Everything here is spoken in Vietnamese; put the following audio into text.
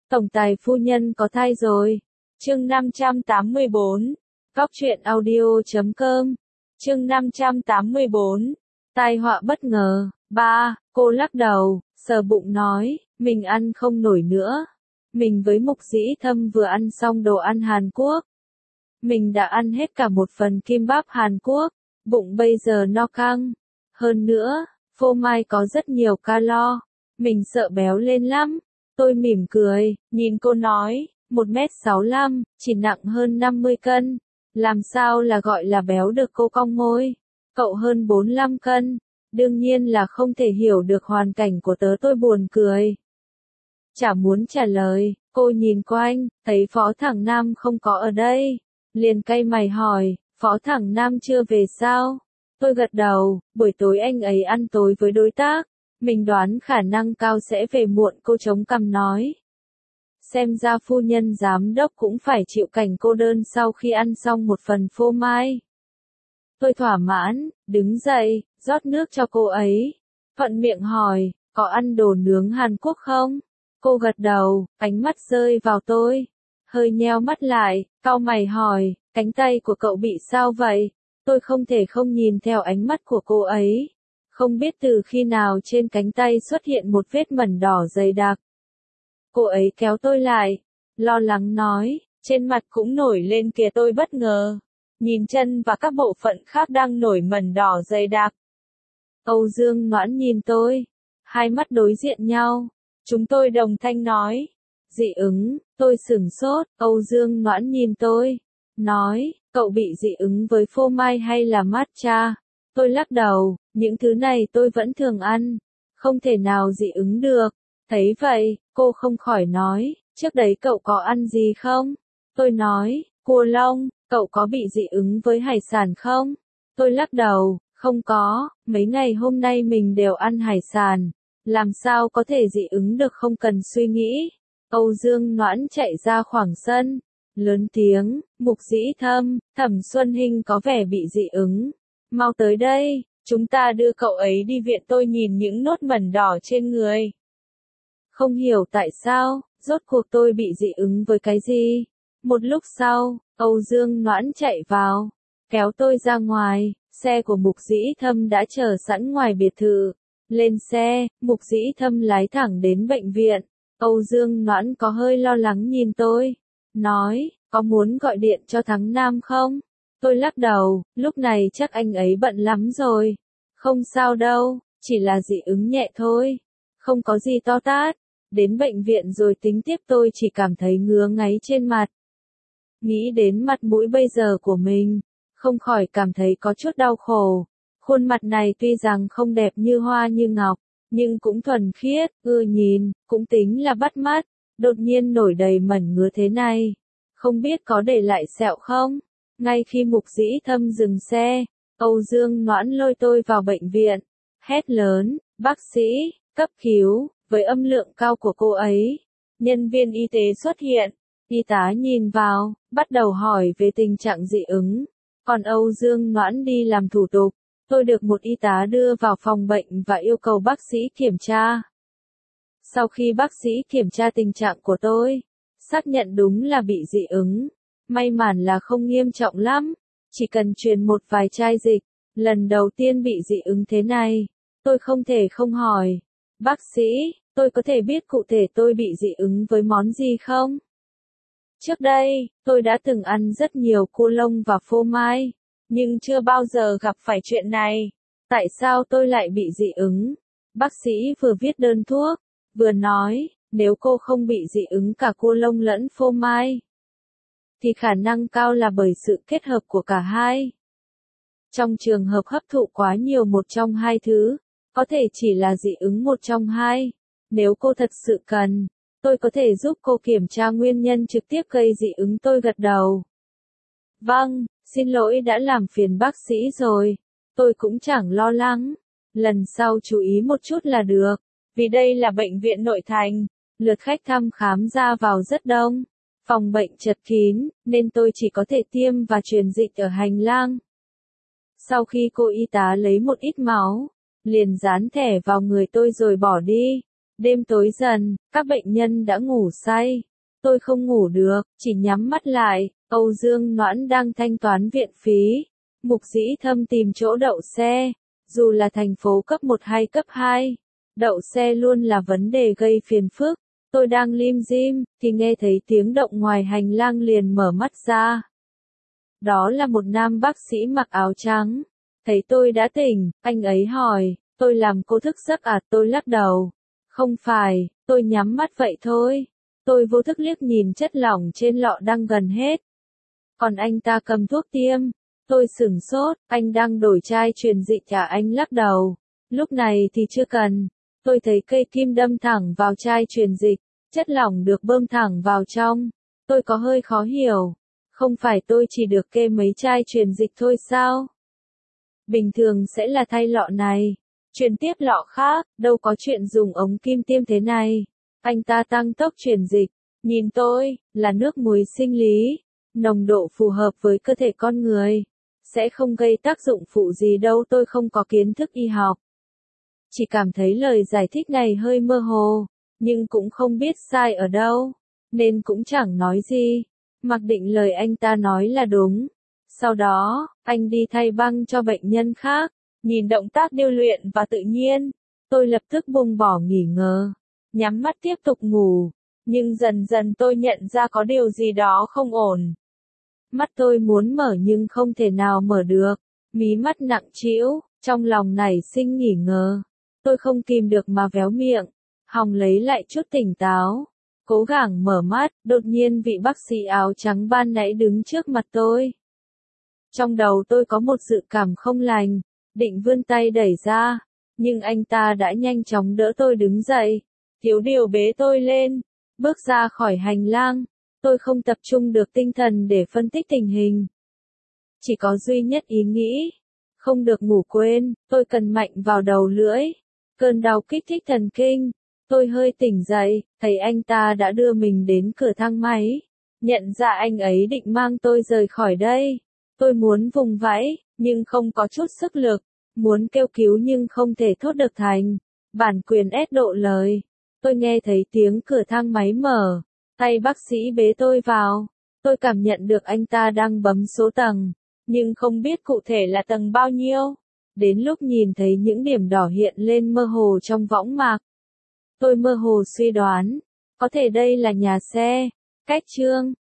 Tổng tài phu nhân có thai rồi. Chương 584. Góc truyện audio.com. Chương 584. Tai họa bất ngờ. 3. Cô lắc đầu, sờ bụng nói, mình ăn không nổi nữa. Mình với Mục Dĩ Thâm vừa ăn xong đồ ăn Hàn Quốc. Mình đã ăn hết cả một phần kimbap Hàn Quốc, bụng bây giờ no căng. Hơn nữa, phô mai có rất nhiều calo. Mình sợ béo lên lắm. Tôi mỉm cười, nhìn cô nói, 1m65, chỉ nặng hơn 50 cân. Làm sao là gọi là béo được, cô cong môi. Cậu hơn 45 cân. Đương nhiên là không thể hiểu được hoàn cảnh của tớ, tôi buồn cười. Chả muốn trả lời, cô nhìn quanh, thấy Phó Thẳng Nam không có ở đây. Liền cay mày hỏi, Phó Thẳng Nam chưa về sao? Tôi gật đầu, buổi tối anh ấy ăn tối với đối tác. Mình đoán khả năng cao sẽ về muộn, cô chống cằm nói. Xem ra phu nhân giám đốc cũng phải chịu cảnh cô đơn sau khi ăn xong một phần phô mai. Tôi thỏa mãn, đứng dậy, rót nước cho cô ấy. Thuận miệng hỏi, có ăn đồ nướng Hàn Quốc không? Cô gật đầu, ánh mắt rơi vào tôi. Hơi nheo mắt lại, cau mày hỏi, cánh tay của cậu bị sao vậy? Tôi không thể không nhìn theo ánh mắt của cô ấy. Không biết từ khi nào trên cánh tay xuất hiện một vết mẩn đỏ dày đặc. Cô ấy kéo tôi lại, lo lắng nói, trên mặt cũng nổi lên kìa. Tôi bất ngờ, nhìn chân và các bộ phận khác đang nổi mẩn đỏ dày đặc. Âu Dương Noãn nhìn tôi, hai mắt đối diện nhau, chúng tôi đồng thanh nói, dị ứng. Tôi sửng sốt, Âu Dương Noãn nhìn tôi, nói, cậu bị dị ứng với phô mai hay là matcha? Tôi lắc đầu, những thứ này tôi vẫn thường ăn, không thể nào dị ứng được. Thấy vậy, cô không khỏi nói, trước đấy cậu có ăn gì không? Tôi nói, cua lông. Cậu có bị dị ứng với hải sản không? Tôi lắc đầu, không có, mấy ngày hôm nay mình đều ăn hải sản. Làm sao có thể dị ứng được, không cần suy nghĩ. Âu Dương Noãn chạy ra khoảng sân, lớn tiếng, Mục Dĩ Thâm, Thẩm Xuân Hinh có vẻ bị dị ứng. Mau tới đây, chúng ta đưa cậu ấy đi viện. Tôi nhìn những nốt mẩn đỏ trên người. Không hiểu tại sao, rốt cuộc tôi bị dị ứng với cái gì. Một lúc sau, Âu Dương Noãn chạy vào, kéo tôi ra ngoài, xe của Mục Dĩ Thâm đã chờ sẵn ngoài biệt thự. Lên xe, Mục Dĩ Thâm lái thẳng đến bệnh viện. Âu Dương Noãn có hơi lo lắng nhìn tôi, nói, có muốn gọi điện cho Thắng Nam không? Tôi lắc đầu, lúc này chắc anh ấy bận lắm rồi. Không sao đâu, chỉ là dị ứng nhẹ thôi, không có gì to tát. Đến bệnh viện rồi tính tiếp. Tôi chỉ cảm thấy ngứa ngáy trên mặt. Nghĩ đến mặt mũi bây giờ của mình, không khỏi cảm thấy có chút đau khổ. Khuôn mặt này tuy rằng không đẹp như hoa như ngọc, nhưng cũng thuần khiết, nhìn, cũng tính là bắt mắt. Đột nhiên nổi đầy mẩn ngứa thế này, không biết có để lại sẹo không? Ngay khi Mục Dĩ Thâm dừng xe, Âu Dương Noãn lôi tôi vào bệnh viện, hét lớn, bác sĩ, cấp cứu. Với âm lượng cao của cô ấy, nhân viên y tế xuất hiện. Y tá nhìn vào, bắt đầu hỏi về tình trạng dị ứng. Còn Âu Dương Noãn đi làm thủ tục. Tôi được một y tá đưa vào phòng bệnh và yêu cầu bác sĩ kiểm tra. Sau khi bác sĩ kiểm tra tình trạng của tôi, xác nhận đúng là bị dị ứng. May mắn là không nghiêm trọng lắm, chỉ cần truyền một vài chai dịch. Lần đầu tiên bị dị ứng thế này, tôi không thể không hỏi, bác sĩ, tôi có thể biết cụ thể tôi bị dị ứng với món gì không? Trước đây, tôi đã từng ăn rất nhiều cua lông và phô mai, nhưng chưa bao giờ gặp phải chuyện này. Tại sao tôi lại bị dị ứng? Bác sĩ vừa viết đơn thuốc, vừa nói, nếu cô không bị dị ứng cả cua lông lẫn phô mai, thì khả năng cao là bởi sự kết hợp của cả hai. Trong trường hợp hấp thụ quá nhiều một trong hai thứ, có thể chỉ là dị ứng một trong hai. Nếu cô thật sự cần, tôi có thể giúp cô kiểm tra nguyên nhân trực tiếp gây dị ứng. Tôi gật đầu. Vâng, xin lỗi đã làm phiền bác sĩ rồi. Tôi cũng chẳng lo lắng. Lần sau chú ý một chút là được. Vì đây là bệnh viện nội thành, lượt khách thăm khám ra vào rất đông. Phòng bệnh chật kín, nên tôi chỉ có thể tiêm và truyền dịch ở hành lang. Sau khi cô y tá lấy một ít máu, liền dán thẻ vào người tôi rồi bỏ đi. Đêm tối dần, các bệnh nhân đã ngủ say. Tôi không ngủ được, chỉ nhắm mắt lại. Âu Dương Noãn đang thanh toán viện phí. Mục Dĩ Thâm tìm chỗ đậu xe. Dù là thành phố cấp 1 hay cấp 2, đậu xe luôn là vấn đề gây phiền phức. Tôi đang lim dim, thì nghe thấy tiếng động ngoài hành lang liền mở mắt ra. Đó là một nam bác sĩ mặc áo trắng. Thấy tôi đã tỉnh, anh ấy hỏi, tôi làm cô thức giấc à? Tôi lắc đầu. Không phải, tôi nhắm mắt vậy thôi. Tôi vô thức liếc nhìn chất lỏng trên lọ đang gần hết. Còn anh ta cầm thuốc tiêm. Tôi sửng sốt, anh đang đổi chai truyền dịch à? Anh lắc đầu. Lúc này thì chưa cần. Tôi thấy cây kim đâm thẳng vào chai truyền dịch, chất lỏng được bơm thẳng vào trong. Tôi có hơi khó hiểu. Không phải tôi chỉ được kê mấy chai truyền dịch thôi sao? Bình thường sẽ là thay lọ này, truyền tiếp lọ khác, đâu có chuyện dùng ống kim tiêm thế này. Anh ta tăng tốc truyền dịch, nhìn tôi, là nước muối sinh lý, nồng độ phù hợp với cơ thể con người, sẽ không gây tác dụng phụ gì đâu. Tôi không có kiến thức y học, chỉ cảm thấy lời giải thích này hơi mơ hồ, nhưng cũng không biết sai ở đâu, nên cũng chẳng nói gì. Mặc định lời anh ta nói là đúng. Sau đó, anh đi thay băng cho bệnh nhân khác. Nhìn động tác điêu luyện và tự nhiên, tôi lập tức buông bỏ nghi ngờ, nhắm mắt tiếp tục ngủ. Nhưng dần dần tôi nhận ra có điều gì đó không ổn. Mắt tôi muốn mở nhưng không thể nào mở được. Mí mắt nặng trĩu, trong lòng nảy sinh nghi ngờ. Tôi không kìm được mà véo miệng, hòng lấy lại chút tỉnh táo. Cố gắng mở mắt, đột nhiên vị bác sĩ áo trắng ban nãy đứng trước mặt tôi. Trong đầu tôi có một dự cảm không lành, định vươn tay đẩy ra, nhưng anh ta đã nhanh chóng đỡ tôi đứng dậy, thiếu điều bế tôi lên, bước ra khỏi hành lang. Tôi không tập trung được tinh thần để phân tích tình hình. Chỉ có duy nhất ý nghĩ, không được ngủ quên, tôi cần mạnh vào đầu lưỡi. Cơn đau kích thích thần kinh. Tôi hơi tỉnh dậy, thấy anh ta đã đưa mình đến cửa thang máy. Nhận ra anh ấy định mang tôi rời khỏi đây. Tôi muốn vùng vẫy, nhưng không có chút sức lực. Muốn kêu cứu nhưng không thể thốt được thành. Bản quyền ép độ lời. Tôi nghe thấy tiếng cửa thang máy mở. Tay bác sĩ bế tôi vào. Tôi cảm nhận được anh ta đang bấm số tầng, nhưng không biết cụ thể là tầng bao nhiêu. Đến lúc nhìn thấy những điểm đỏ hiện lên mơ hồ trong võng mạc, tôi mơ hồ suy đoán, có thể đây là nhà xe, cách chương.